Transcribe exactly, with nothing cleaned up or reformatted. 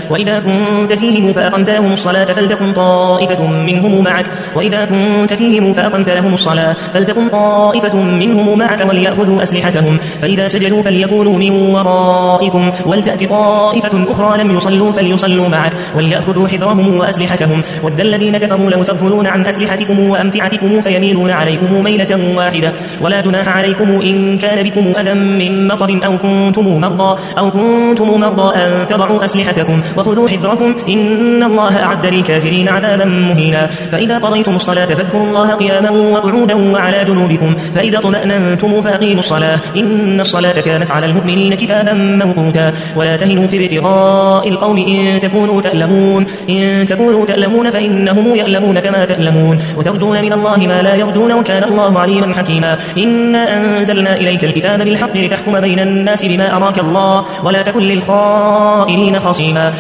وإذا كنت فيهم فأقمت لهم الصلاة فلتكن طائفة منهم معك وإذا كنت فيهم فأقمت لهم الصلاة فلتكن طائفة منهم معك وليأخذوا أسلحتهم فإذا سجدوا فليكونوا من ورائكم ولتأت طائفة أخرى لم يصلوا فليصلوا معك وليأخذوا حذرهم وأسلحتهم ود الذين كفروا لو تغفلون عن أسلحتكم وأمتعتكم فيميلون عليكم ميلة واحدة ولا جناح عليكم إن كان بكم أذى من مطر أو كنتم مرضى أو كنتم مرضى أن تضعوا أسلحتكم وخذوا حذركم إن الله أعد للكافرين عذابا مهينا فإذا قضيتم الصلاة فاذكروا الله قياما وقعودا وعلى جنوبكم فإذا طمأننتم فأقيموا الصلاة إن الصلاة كانت على المؤمنين كتابا موقوتا ولا تهنوا في ابتغاء القوم إن تكونوا تألمون إن تكونوا تألمون فإنهم يألمون كما تألمون وترجون من الله ما لا يرجون وكان الله عليما حكيما إنا أنزلنا إليك الكتاب بالحق لتحكم بين الناس بما أراك الله ولا تكن للخائنين خصيما